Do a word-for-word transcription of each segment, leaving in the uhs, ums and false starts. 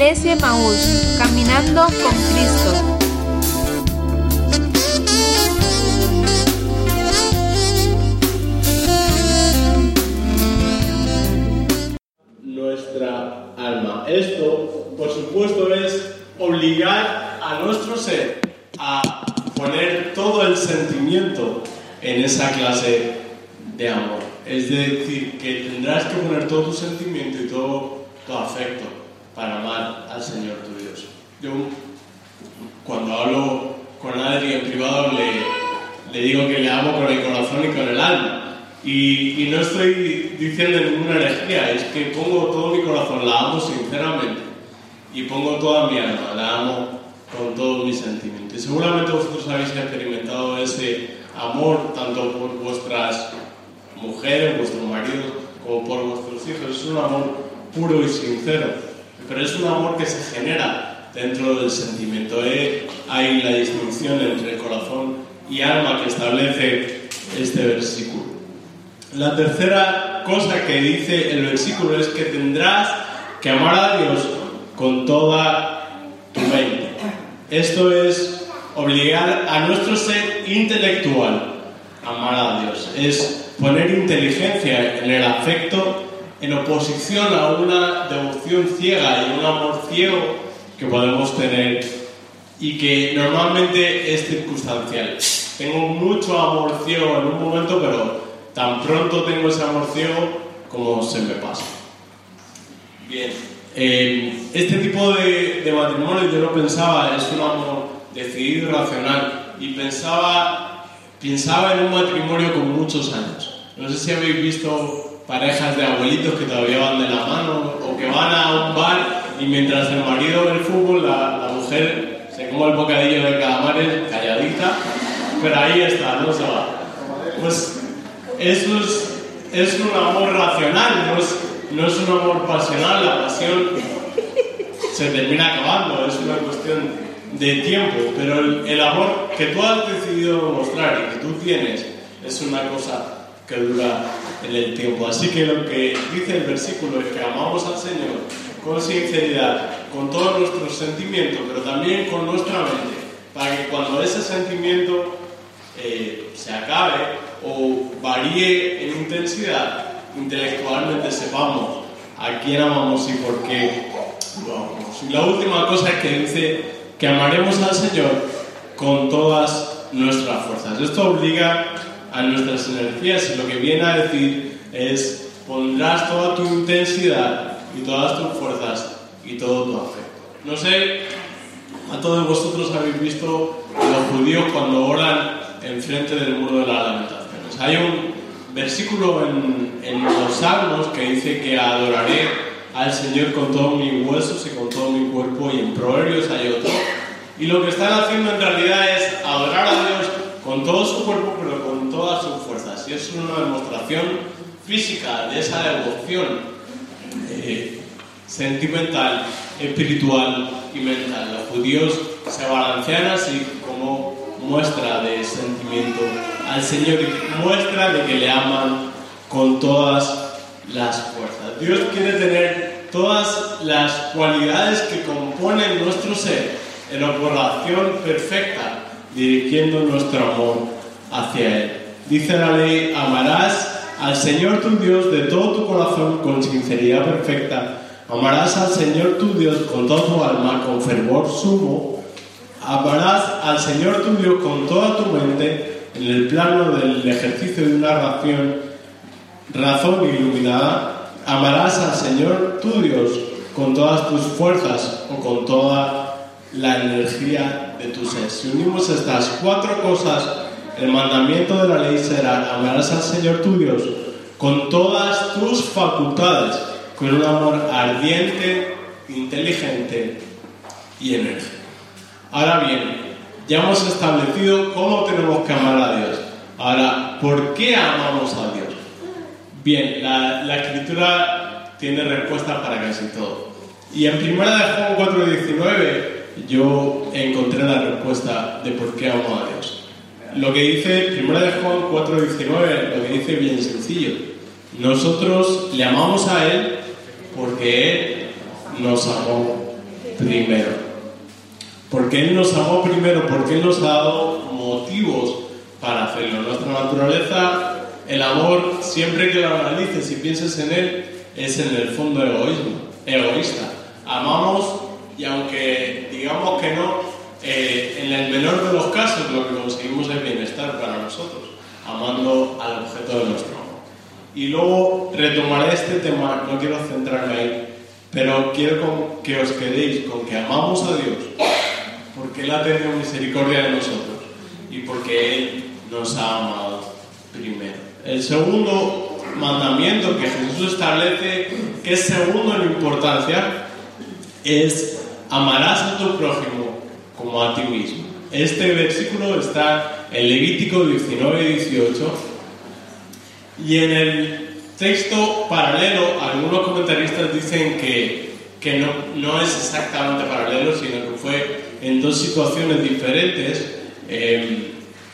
Iglesia Emaús, caminando con Cristo. Nuestra alma. Esto, por supuesto, es obligar a nuestro ser a poner todo el sentimiento en esa clase de amor. Es decir, que tendrás que poner todo tu sentimiento y todo tu afecto para amar al Señor tu Dios. Yo, cuando hablo con Adri en privado, le, le digo que le amo con el corazón y con el alma. Y, y no estoy diciendo ninguna herejía, es que pongo todo mi corazón, la amo sinceramente. Y pongo toda mi alma, la amo con todo mi sentimiento. Y seguramente vosotros habéis experimentado ese amor tanto por vuestras mujeres, vuestros maridos, como por vuestros hijos. Es un amor puro y sincero, pero es un amor que se genera dentro del sentimiento. ¿eh? Hay la distinción entre el corazón y alma que establece este versículo. La tercera cosa que dice el versículo es que tendrás que amar a Dios con toda tu mente. Esto es obligar a nuestro ser intelectual a amar a Dios. Es poner inteligencia en el afecto en oposición a una devoción ciega y un amor ciego que podemos tener y que normalmente es circunstancial. Tengo mucho amor ciego en un momento, pero tan pronto tengo ese amor ciego como se me pasa. Bien, eh, este tipo de, de matrimonio yo lo pensaba, es un amor decidido y racional, y pensaba, pensaba en un matrimonio con muchos años. No sé si habéis visto parejas de abuelitos que todavía van de la mano o que van a un bar y mientras el marido ve el fútbol, la, la mujer se come el bocadillo de calamares calladita, pero ahí está, no se va. Pues eso es, es un amor racional, no es, no es un amor pasional. La pasión se termina acabando, es una cuestión de tiempo, pero el, el amor que tú has decidido mostrar y que tú tienes es una cosa que dura en el tiempo. Así que lo que dice el versículo es que amamos al Señor con sinceridad, con todos nuestros sentimientos, pero también con nuestra mente, para que cuando ese sentimiento eh, se acabe o varíe en intensidad, intelectualmente sepamos a quién amamos y por qué lo amamos. Y la última cosa es que dice que amaremos al Señor con todas nuestras fuerzas. Esto obliga a nuestras energías y lo que viene a decir es: pondrás toda tu intensidad y todas tus fuerzas y todo tu afecto. No sé, a todos vosotros habéis visto a los judíos cuando oran enfrente del muro de la lamentación. Hay un versículo en, en los Salmos que dice que adoraré al Señor con todos mis huesos y con todo mi cuerpo, y en Proverbios hay otro. Y lo que están haciendo en realidad es adorar a Dios con todo su cuerpo, pero con todas sus fuerzas. Y es una demostración física de esa devoción eh, sentimental, espiritual y mental. Los judíos se balancean así como muestra de sentimiento al Señor y muestra de que le aman con todas las fuerzas. Dios quiere tener todas las cualidades que componen nuestro ser en operación perfecta, dirigiendo nuestro amor hacia Él. Dice la ley: amarás al Señor tu Dios de todo tu corazón con sinceridad perfecta, amarás al Señor tu Dios con toda tu alma, con fervor sumo, amarás al Señor tu Dios con toda tu mente, en el plano del ejercicio de una razón, razón iluminada, amarás al Señor tu Dios con todas tus fuerzas o con toda la energía de tu ser. Si unimos estas cuatro cosas, el mandamiento de la ley será: amarás al Señor tu Dios con todas tus facultades, con un amor ardiente, inteligente y enérgico. Ahora bien, ya hemos establecido cómo tenemos que amar a Dios. Ahora, ¿por qué amamos a Dios? Bien, la, la Escritura tiene respuesta para casi todo. Y en primera de Juan cuatro diecinueve yo encontré la respuesta de por qué amo a Dios. Lo que dice primera de Juan cuatro diecinueve, lo que dice bien sencillo: nosotros le amamos a Él porque Él nos amó primero. Porque Él nos amó primero, porque Él nos ha dado motivos para hacerlo. Nuestra naturaleza, el amor, siempre que lo analices y pienses en Él, es en el fondo egoísmo, egoísta. Amamos y aunque digamos que no, eh, en el menor de los casos lo que conseguimos es bienestar para nosotros, amando al objeto de nuestro amor. Y luego retomaré este tema, no quiero centrarme ahí, pero quiero con, que os quedéis con que amamos a Dios porque Él ha tenido misericordia de nosotros y porque Él nos ha amado primero. El segundo mandamiento que Jesús establece, que es segundo en importancia, es amarás a tu prójimo como a ti mismo. Este versículo está en Levítico diecinueve dieciocho y en el texto paralelo algunos comentaristas dicen que, que no, no es exactamente paralelo, sino que fue en dos situaciones diferentes. Eh,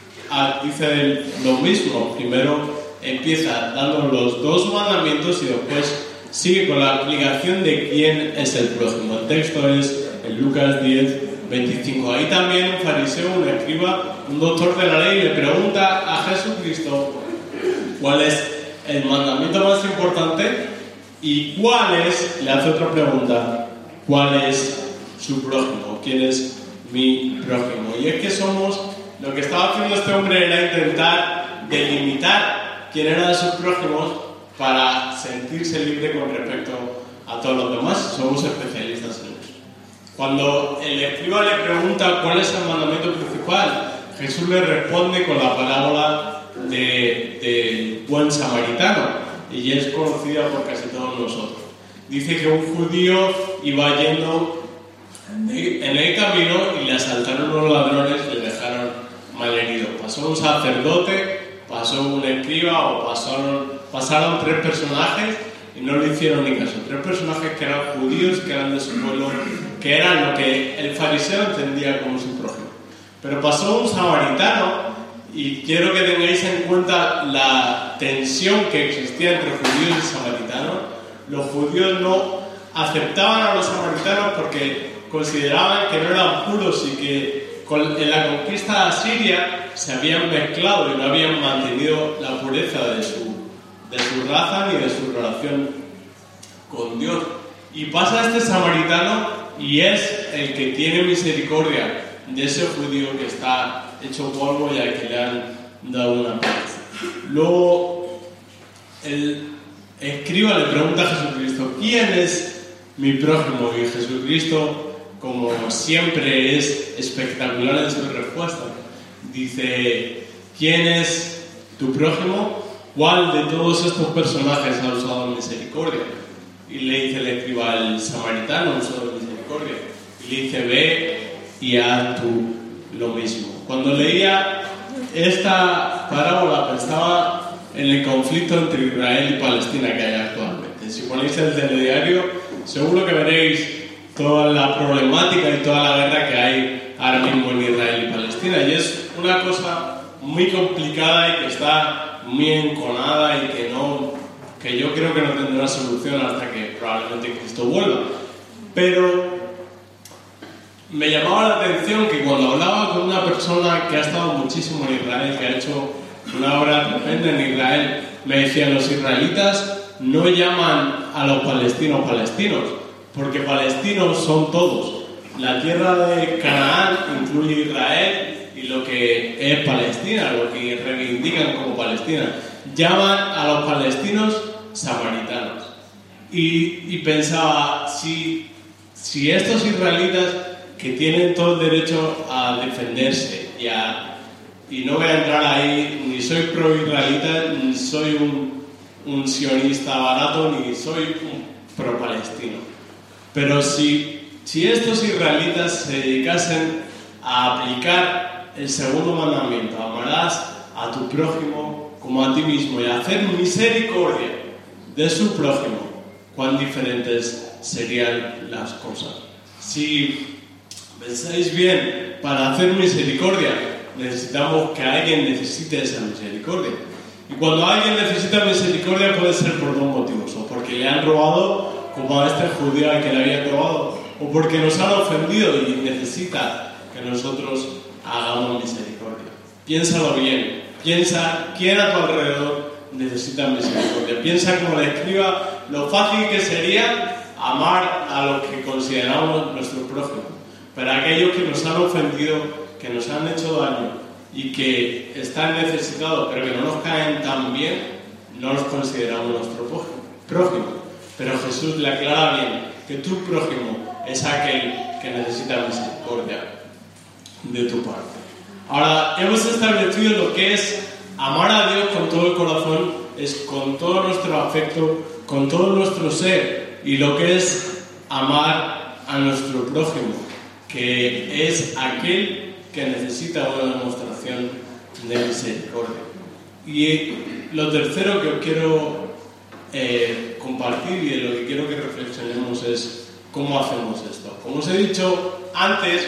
dice lo mismo, primero empieza dando los dos mandamientos y después sigue con la explicación de quién es el prójimo. El texto es en Lucas diez veinticinco. Ahí también un fariseo, un escriba, un doctor de la ley le pregunta a Jesucristo cuál es el mandamiento más importante y cuál es, le hace otra pregunta, cuál es su prójimo, quién es mi prójimo. Y es que somos, lo que estaba haciendo este hombre era intentar delimitar quién eran sus prójimos para sentirse libre con respecto a todos los demás. Somos especialistas en eso. Cuando el escriba le pregunta cuál es el mandamiento principal, Jesús le responde con la parábola de, de buen samaritano, y es conocida por casi todos nosotros. Dice que un judío iba yendo en el camino y le asaltaron unos ladrones y le dejaron malherido. Pasó un sacerdote, pasó un escriba o pasaron, pasaron tres personajes y no le hicieron ni caso. Tres personajes que eran judíos, que eran de su pueblo, que eran lo que el fariseo entendía como su prójimo. Pero pasó un samaritano, y quiero que tengáis en cuenta la tensión que existía entre judíos y samaritanos. Los judíos no aceptaban a los samaritanos porque consideraban que no eran puros y que en la conquista asiria se habían mezclado y no habían mantenido la pureza de su, de su raza ni de su relación con Dios. Y pasa este samaritano y es el que tiene misericordia de ese judío que está hecho polvo y al que le han dado una paliza. Luego el escriba le pregunta a Jesucristo, ¿quién es mi prójimo? Y Jesucristo, como siempre, es espectacular en su respuesta. Dice, ¿quién es tu prójimo? ¿Cuál de todos estos personajes ha usado misericordia? Y le dice el escriba, el samaritano usó misericordia. Y le dice, ve y haz tú lo mismo. Cuando leía esta parábola pensaba en el conflicto entre Israel y Palestina que hay actualmente. Si ponéis el telediario, seguro que veréis toda la problemática y toda la guerra que hay ahora mismo en Israel y Palestina. Y es una cosa muy complicada y que está muy enconada y que, no, que yo creo que no tendrá solución hasta que probablemente Cristo vuelva. Pero me llamaba la atención que cuando hablaba con una persona que ha estado muchísimo en Israel, que ha hecho una obra tremenda en Israel, me decía, los israelitas no llaman a los palestinos palestinos, porque palestinos son todos. La tierra de Canaán incluye Israel y lo que es Palestina, lo que reivindican como Palestina. Llaman a los palestinos samaritanos. Y, y pensaba, si, si estos israelitas que tienen todo el derecho a defenderse y, a, y no voy a entrar ahí, ni soy pro-israelita, ni soy un, un sionista barato, ni soy un pro-palestino. Pero si, si estos israelitas se dedicasen a aplicar el segundo mandamiento, amarás a tu prójimo como a ti mismo y a hacer misericordia de su prójimo, cuán diferentes serían las cosas. Si pensáis bien, para hacer misericordia necesitamos que alguien necesite esa misericordia. Y cuando alguien necesita misericordia puede ser por dos motivos. O porque le han robado, como a este judío al que le habían robado, o porque nos han ofendido y necesita que nosotros hagamos misericordia. Piénsalo bien, piensa quién a tu alrededor necesita misericordia. Piensa como le escriba lo fácil que sería amar a los que consideramos nuestro prójimo, pero aquellos que nos han ofendido, que nos han hecho daño y que están necesitados pero que no nos caen tan bien, no los consideramos nuestro prójimo. Pero Jesús le aclara bien que tu prójimo es aquel que necesita misericordia de tu parte. Ahora, hemos establecido lo que es amar a Dios con todo el corazón, es con todo nuestro afecto, con todo nuestro ser, y lo que es amar a nuestro prójimo, que es aquel que necesita una demostración de misericordia. Y lo tercero que os quiero eh, compartir y de lo que quiero que reflexionemos es cómo hacemos esto. Como os he dicho antes,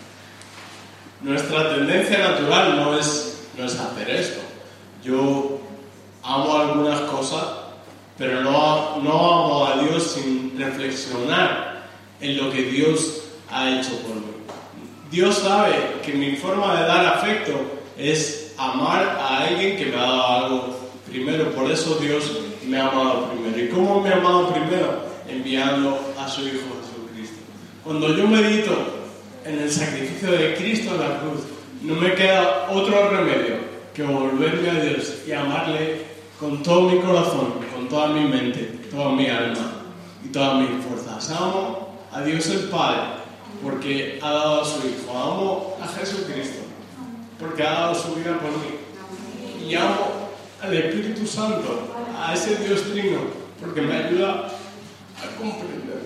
nuestra tendencia natural no es, no es hacer esto. Yo amo algunas cosas, pero no, no amo a Dios sin reflexionar en lo que Dios ha hecho por mí. Dios sabe que mi forma de dar afecto es amar a alguien que me ha dado algo primero. Por eso Dios me ha amado primero. ¿Y cómo me ha amado primero? Enviando a su Hijo Jesucristo. Cuando yo medito en el sacrificio de Cristo en la cruz, no me queda otro remedio que volverme a Dios y amarle con todo mi corazón, con toda mi mente, toda mi alma y todas mis fuerzas. Amo a Dios el Padre porque ha dado a su Hijo. Amo a Jesucristo porque ha dado su vida por mí. Y amo al Espíritu Santo, a ese Dios Trino, porque me ayuda a comprender.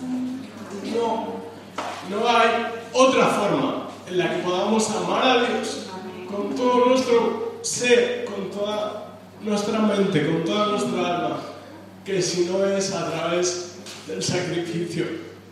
No, no hay otra forma en la que podamos amar a Dios con todo nuestro ser, con toda nuestra mente, con toda nuestra alma, que si no es a través del sacrificio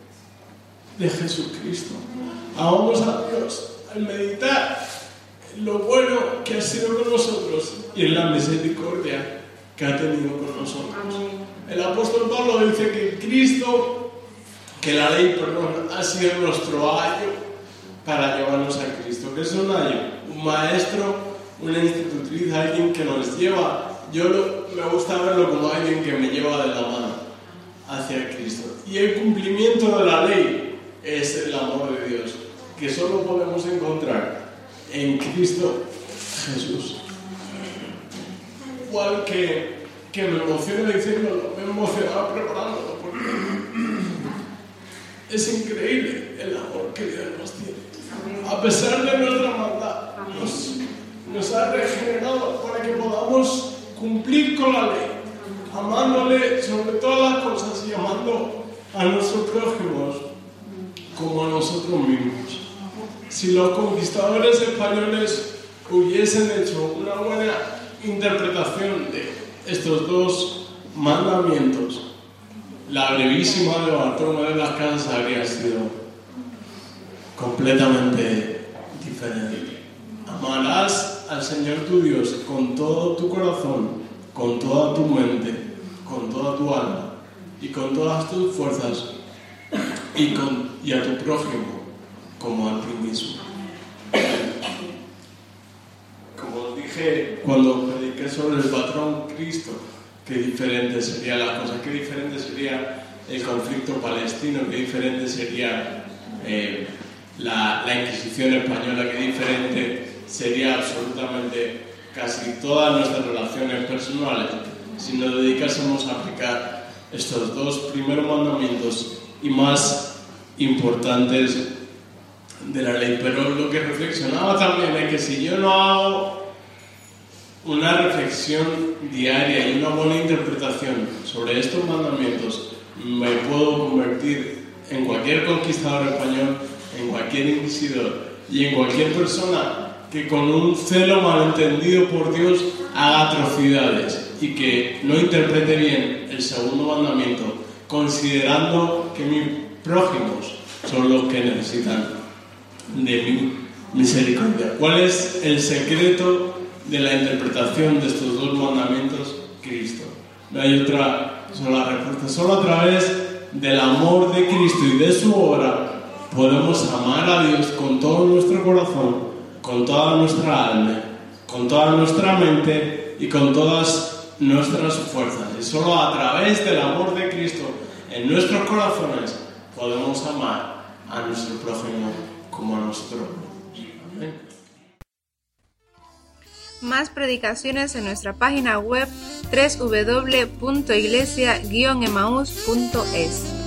de Jesucristo. Amamos a Dios al meditar en lo bueno que ha sido con nosotros y en la misericordia que ha tenido con nosotros. El apóstol Pablo dice que Cristo, que la ley, perdón, ha sido nuestro ayo para llevarnos a Cristo. ¿Qué es un ayo? Un maestro, una institutriz, alguien que nos lleva. Yo lo, me gusta verlo como alguien que me lleva de la mano hacia Cristo. Y el cumplimiento de la ley es el amor de Dios, que solo podemos encontrar en Cristo Jesús. Igual que, que me emociona diciéndolo, me emociona preparándolo, porque es increíble el amor que Dios nos tiene. A pesar de nuestra maldad, nos, nos ha regenerado para que podamos cumplir con la ley, amándole sobre todas las cosas y amando a nuestros prójimos como a nosotros mismos. Si los conquistadores españoles hubiesen hecho una buena interpretación de estos dos mandamientos, la brevísima de Bartolomé de las Casas habría sido completamente diferente. Amarás al Señor tu Dios con todo tu corazón, con toda tu mente, con toda tu alma y con todas tus fuerzas, y, con, y a tu prójimo como a ti mismo. Como os dije cuando prediqué sobre el patrón Cristo, qué diferente serían las cosas, qué diferente sería el conflicto palestino, qué diferente sería eh, la, la Inquisición española, qué diferente sería absolutamente casi todas nuestras relaciones personales si nos dedicásemos a aplicar estos dos primeros mandamientos y más importantes de la ley. Pero lo que reflexionaba también es que si yo no hago una reflexión diaria y una buena interpretación sobre estos mandamientos, me puedo convertir en cualquier conquistador español, en cualquier inquisidor y en cualquier persona que con un celo malentendido por Dios haga atrocidades y que no interprete bien el segundo mandamiento, considerando que mis prójimos son los que necesitan de mi misericordia. ¿Cuál es el secreto de la interpretación de estos dos mandamientos? Cristo. No hay otra sola respuesta. Solo a través del amor de Cristo y de su obra, podemos amar a Dios con todo nuestro corazón, con toda nuestra alma, con toda nuestra mente y con todas nuestras fuerzas. Y solo a través del amor de Cristo en nuestros corazones podemos amar a nuestro prójimo como a nosotros. Amén. Más predicaciones en nuestra página web doble u doble u doble u punto iglesia guion emaús punto es.